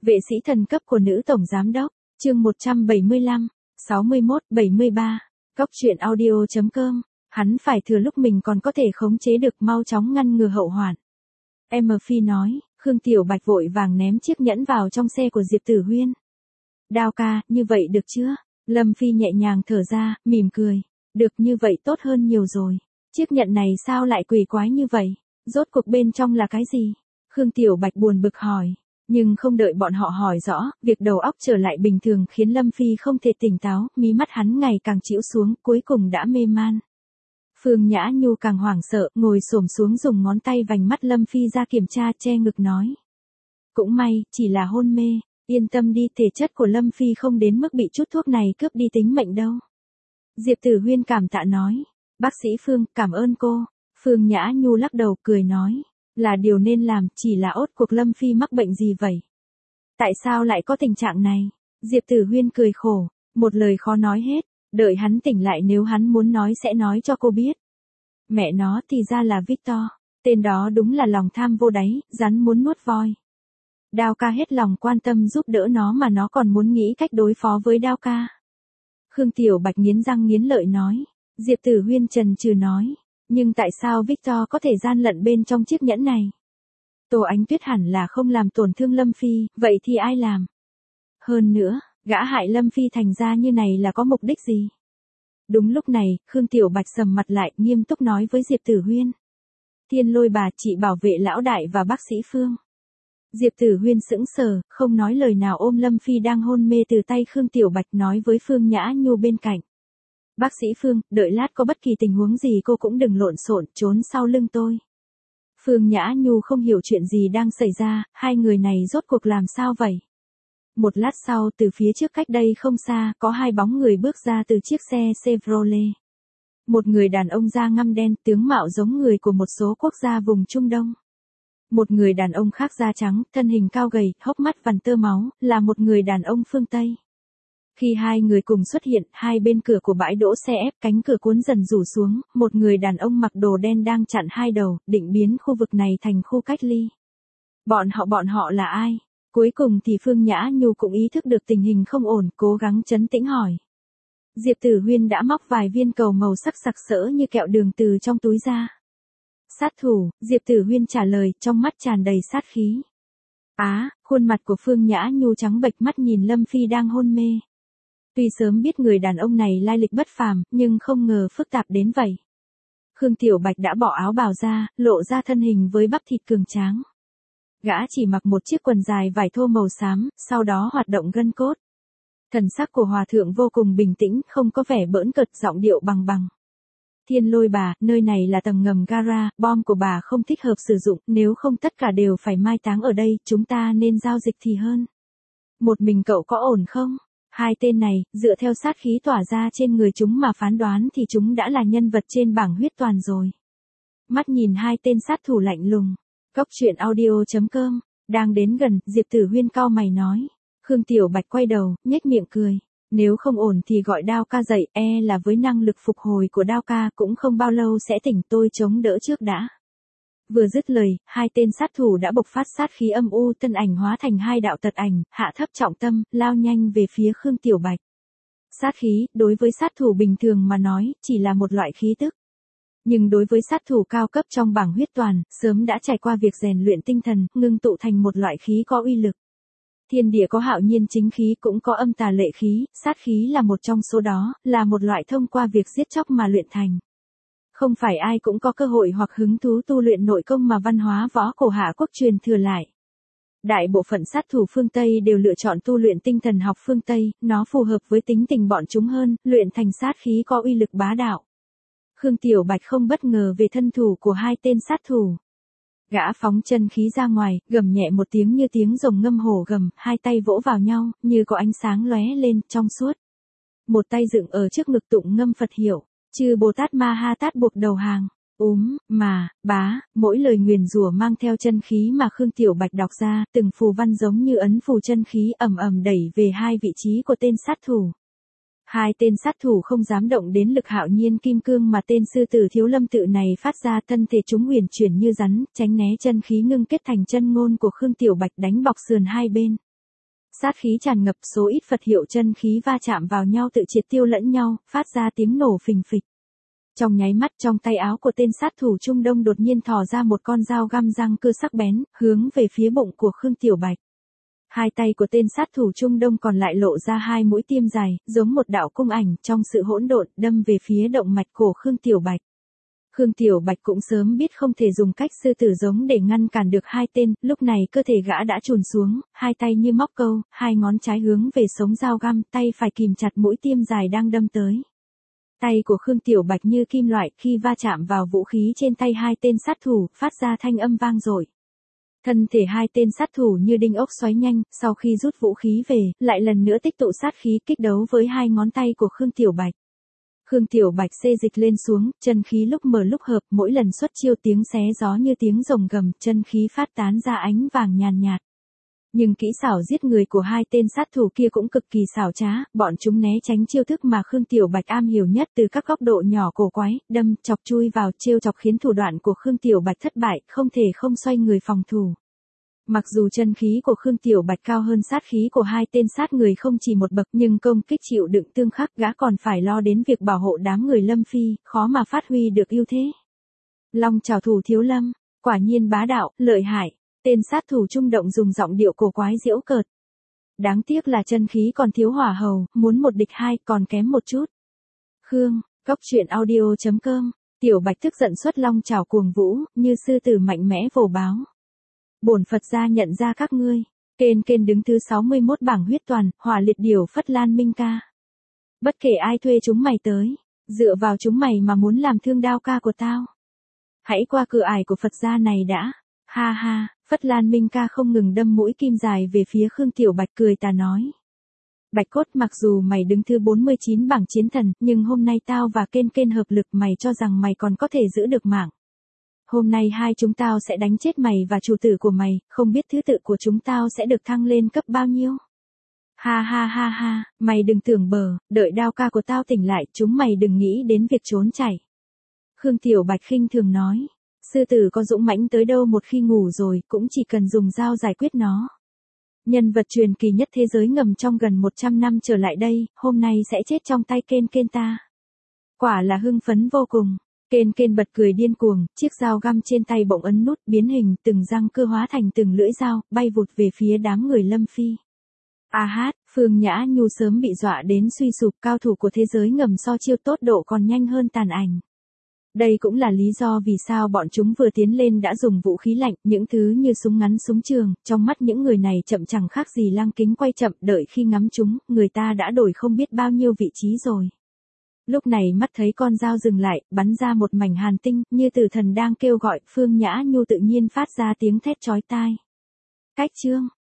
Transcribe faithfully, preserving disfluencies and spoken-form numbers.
Vệ sĩ thần cấp của nữ tổng giám đốc, chương một trăm bảy mươi lăm, sáu mươi mốt, bảy mươi ba. Góc truyện audio.com, hắn phải thừa lúc mình còn có thể khống chế được mau chóng ngăn ngừa hậu hoạn. em phi nói, Khương Tiểu Bạch vội vàng ném chiếc nhẫn vào trong xe của Diệp Tử Huyên. Đao ca, như vậy được chưa? Lâm Phi nhẹ nhàng thở ra, mỉm cười. Được, như vậy tốt hơn nhiều rồi. Chiếc nhẫn này sao lại quỷ quái như vậy? Rốt cuộc bên trong là cái gì? Khương Tiểu Bạch buồn bực hỏi. Nhưng không đợi bọn họ hỏi rõ, việc đầu óc trở lại bình thường khiến Lâm Phi không thể tỉnh táo, mí mắt hắn ngày càng chĩu xuống, cuối cùng đã mê man. Phương Nhã Nhu càng hoảng sợ, ngồi xổm xuống dùng ngón tay vành mắt Lâm Phi ra kiểm tra, che ngực nói. Cũng may, chỉ là hôn mê, yên tâm đi, thể chất của Lâm Phi không đến mức bị chút thuốc này cướp đi tính mệnh đâu. Diệp Tử Huyên cảm tạ nói. Bác sĩ Phương, cảm ơn cô. Phương Nhã Nhu lắc đầu cười nói. Là điều nên làm, chỉ là ốt cuộc Lâm Phi mắc bệnh gì vậy? Tại sao lại có tình trạng này? Diệp Tử Huyên cười khổ, một lời khó nói hết, đợi hắn tỉnh lại nếu hắn muốn nói sẽ nói cho cô biết. Mẹ nó thì ra là Victor, tên đó đúng là lòng tham vô đáy, rắn muốn nuốt voi. Đao ca hết lòng quan tâm giúp đỡ nó mà nó còn muốn nghĩ cách đối phó với Đao ca. Khương Tiểu Bạch nghiến răng nghiến lợi nói. Diệp Tử Huyên trần trừ nói. Nhưng tại sao Victor có thể gian lận bên trong chiếc nhẫn này? Tô Ánh Tuyết hẳn là không làm tổn thương Lâm Phi, vậy thì ai làm? Hơn nữa, gã hại Lâm Phi thành ra như này là có mục đích gì? Đúng lúc này, Khương Tiểu Bạch sầm mặt lại, nghiêm túc nói với Diệp Tử Huyên. Thiên Lôi bà, chị bảo vệ lão đại và bác sĩ Phương. Diệp Tử Huyên sững sờ, không nói lời nào ôm Lâm Phi đang hôn mê từ tay Khương Tiểu Bạch nói với Phương Nhã Nhu bên cạnh. Bác sĩ Phương, đợi lát có bất kỳ tình huống gì cô cũng đừng lộn xộn, trốn sau lưng tôi. Phương Nhã Nhu không hiểu chuyện gì đang xảy ra, hai người này rốt cuộc làm sao vậy? Một lát sau, từ phía trước cách đây không xa, có hai bóng người bước ra từ chiếc xe Chevrolet. Một người đàn ông da ngăm đen, tướng mạo giống người của một số quốc gia vùng Trung Đông. Một người đàn ông khác da trắng, thân hình cao gầy, hốc mắt vằn tơ máu, là một người đàn ông phương Tây. Khi hai người cùng xuất hiện, hai bên cửa của bãi đỗ xe ép, cánh cửa cuốn dần rủ xuống, một người đàn ông mặc đồ đen đang chặn hai đầu, định biến khu vực này thành khu cách ly. Bọn họ bọn họ là ai? Cuối cùng thì Phương Nhã Nhu cũng ý thức được tình hình không ổn, cố gắng trấn tĩnh hỏi. Diệp Tử Huyên đã móc vài viên cầu màu sắc sặc sỡ như kẹo đường từ trong túi ra. Sát thủ, Diệp Tử Huyên trả lời, trong mắt tràn đầy sát khí. Á, khuôn mặt của Phương Nhã Nhu trắng bệch, mắt nhìn Lâm Phi đang hôn mê. Tuy sớm biết người đàn ông này lai lịch bất phàm, nhưng không ngờ phức tạp đến vậy. Khương Tiểu Bạch đã bỏ áo bào ra, lộ ra thân hình với bắp thịt cường tráng. Gã chỉ mặc một chiếc quần dài vải thô màu xám, sau đó hoạt động gân cốt. Thần sắc của hòa thượng vô cùng bình tĩnh, không có vẻ bỡn cợt, giọng điệu bằng bằng. Thiên Lôi bà, nơi này là tầng ngầm gara, bom của bà không thích hợp sử dụng, nếu không tất cả đều phải mai táng ở đây, chúng ta nên giao dịch thì hơn. Một mình cậu có ổn không? Hai tên này, dựa theo sát khí tỏa ra trên người chúng mà phán đoán thì chúng đã là nhân vật trên bảng huyết toàn rồi. Mắt nhìn hai tên sát thủ lạnh lùng. Góc truyện audio.com, đang đến gần, Diệp Tử Huyên cau mày nói. Khương Tiểu Bạch quay đầu, nhếch miệng cười. Nếu không ổn thì gọi Đao ca dậy, e là với năng lực phục hồi của Đao ca cũng không bao lâu sẽ tỉnh, tôi chống đỡ trước đã. Vừa dứt lời, hai tên sát thủ đã bộc phát sát khí âm u, thân ảnh hóa thành hai đạo tật ảnh, hạ thấp trọng tâm, lao nhanh về phía Khương Tiểu Bạch. Sát khí, đối với sát thủ bình thường mà nói, chỉ là một loại khí tức. Nhưng đối với sát thủ cao cấp trong bảng huyết toàn, sớm đã trải qua việc rèn luyện tinh thần, ngưng tụ thành một loại khí có uy lực. Thiên địa có hạo nhiên chính khí, cũng có âm tà lệ khí, sát khí là một trong số đó, là một loại thông qua việc giết chóc mà luyện thành. Không phải ai cũng có cơ hội hoặc hứng thú tu luyện nội công mà văn hóa võ cổ Hạ Quốc truyền thừa lại. Đại bộ phận sát thủ phương Tây đều lựa chọn tu luyện tinh thần học phương Tây, nó phù hợp với tính tình bọn chúng hơn, luyện thành sát khí có uy lực bá đạo. Khương Tiểu Bạch không bất ngờ về thân thủ của hai tên sát thủ. Gã phóng chân khí ra ngoài, gầm nhẹ một tiếng như tiếng rồng ngâm hổ gầm, hai tay vỗ vào nhau, như có ánh sáng lóe lên, trong suốt. Một tay dựng ở trước ngực tụng ngâm Phật hiệu. Chư Bồ Tát Ma Ha Tát buộc đầu hàng. Úm, mà, bá, mỗi lời nguyền rủa mang theo chân khí mà Khương Tiểu Bạch đọc ra, từng phù văn giống như ấn phù chân khí ầm ầm đẩy về hai vị trí của tên sát thủ. Hai tên sát thủ không dám động đến lực hạo nhiên kim cương mà tên sư tử Thiếu Lâm tự này phát ra, thân thể chúng huyền chuyển như rắn, tránh né chân khí ngưng kết thành chân ngôn của Khương Tiểu Bạch đánh bọc sườn hai bên. Sát khí tràn ngập, số ít Phật hiệu chân khí va chạm vào nhau tự triệt tiêu lẫn nhau, phát ra tiếng nổ phình phịch. Trong nháy mắt trong tay áo của tên sát thủ Trung Đông đột nhiên thò ra một con dao găm răng cưa sắc bén, hướng về phía bụng của Khương Tiểu Bạch. Hai tay của tên sát thủ Trung Đông còn lại lộ ra hai mũi tiêm dài, giống một đạo cung ảnh, trong sự hỗn độn, đâm về phía động mạch cổ Khương Tiểu Bạch. Khương Tiểu Bạch cũng sớm biết không thể dùng cách sư tử giống để ngăn cản được hai tên, lúc này cơ thể gã đã chùn xuống, hai tay như móc câu, hai ngón trái hướng về sống dao găm, tay phải kìm chặt mũi tiêm dài đang đâm tới. Tay của Khương Tiểu Bạch như kim loại, khi va chạm vào vũ khí trên tay hai tên sát thủ, phát ra thanh âm vang dội. Thân thể hai tên sát thủ như đinh ốc xoáy nhanh, sau khi rút vũ khí về, lại lần nữa tích tụ sát khí kích đấu với hai ngón tay của Khương Tiểu Bạch. Khương Tiểu Bạch xê dịch lên xuống, chân khí lúc mở lúc hợp, mỗi lần xuất chiêu tiếng xé gió như tiếng rồng gầm, chân khí phát tán ra ánh vàng nhàn nhạt. Nhưng kỹ xảo giết người của hai tên sát thủ kia cũng cực kỳ xảo trá, bọn chúng né tránh chiêu thức mà Khương Tiểu Bạch am hiểu nhất từ các góc độ nhỏ cổ quái, đâm, chọc chui vào, trêu chọc khiến thủ đoạn của Khương Tiểu Bạch thất bại, không thể không xoay người phòng thủ. Mặc dù chân khí của Khương Tiểu Bạch cao hơn sát khí của hai tên sát người không chỉ một bậc, nhưng công kích chịu đựng tương khắc, gã còn phải lo đến việc bảo hộ đám người Lâm Phi, khó mà phát huy được ưu thế. Long chảo thủ Thiếu Lâm, quả nhiên bá đạo, lợi hại. Tên sát thủ Trung Động dùng giọng điệu cổ quái giễu cợt. Đáng tiếc là chân khí còn thiếu hỏa hầu, muốn một địch hai còn kém một chút. Khương, Góc Truyện Audio chấm com, Tiểu Bạch tức giận xuất long chảo cuồng vũ, như sư tử mạnh mẽ vồ báo. Bổn Phật gia nhận ra các ngươi. Kên Kên đứng thứ sáu mươi mốt bảng huyết toàn, Hỏa Liệt Điểu Phất Lan Minh ca. Bất kể ai thuê chúng mày tới, dựa vào chúng mày mà muốn làm thương đao ca của tao. Hãy qua cửa ải của Phật gia này đã. Ha ha, Phất Lan Minh ca không ngừng đâm mũi kim dài về phía Khương Tiểu Bạch cười tà nói. Bạch Cốt, mặc dù mày đứng thứ bốn mươi chín bảng chiến thần, nhưng hôm nay tao và Kên Kên hợp lực, mày cho rằng mày còn có thể giữ được mạng. Hôm nay hai chúng tao sẽ đánh chết mày và chủ tử của mày, không biết thứ tự của chúng tao sẽ được thăng lên cấp bao nhiêu. Ha ha ha ha, mày đừng tưởng bờ, đợi đao ca của tao tỉnh lại, chúng mày đừng nghĩ đến việc trốn chạy. Khương Tiểu Bạch khinh thường nói. Sư tử có dũng mãnh tới đâu một khi ngủ rồi, cũng chỉ cần dùng dao giải quyết nó. Nhân vật truyền kỳ nhất thế giới ngầm trong gần một trăm năm trở lại đây, hôm nay sẽ chết trong tay Kên Kên ta. Quả là hưng phấn vô cùng. Kên Kên bật cười điên cuồng, chiếc dao găm trên tay bỗng ấn nút biến hình, từng răng cưa hóa thành từng lưỡi dao, bay vụt về phía đám người Lâm Phi. A hát, Phương Nhã Nhu sớm bị dọa đến suy sụp, cao thủ của thế giới ngầm so chiêu tốt độ còn nhanh hơn tàn ảnh. Đây cũng là lý do vì sao bọn chúng vừa tiến lên đã dùng vũ khí lạnh, những thứ như súng ngắn súng trường, trong mắt những người này chậm chẳng khác gì lăng kính quay chậm, đợi khi ngắm chúng, người ta đã đổi không biết bao nhiêu vị trí rồi. Lúc này mắt thấy con dao dừng lại, bắn ra một mảnh hàn tinh, như tử thần đang kêu gọi, Phương Nhã Nhu tự nhiên phát ra tiếng thét chói tai. Cách chương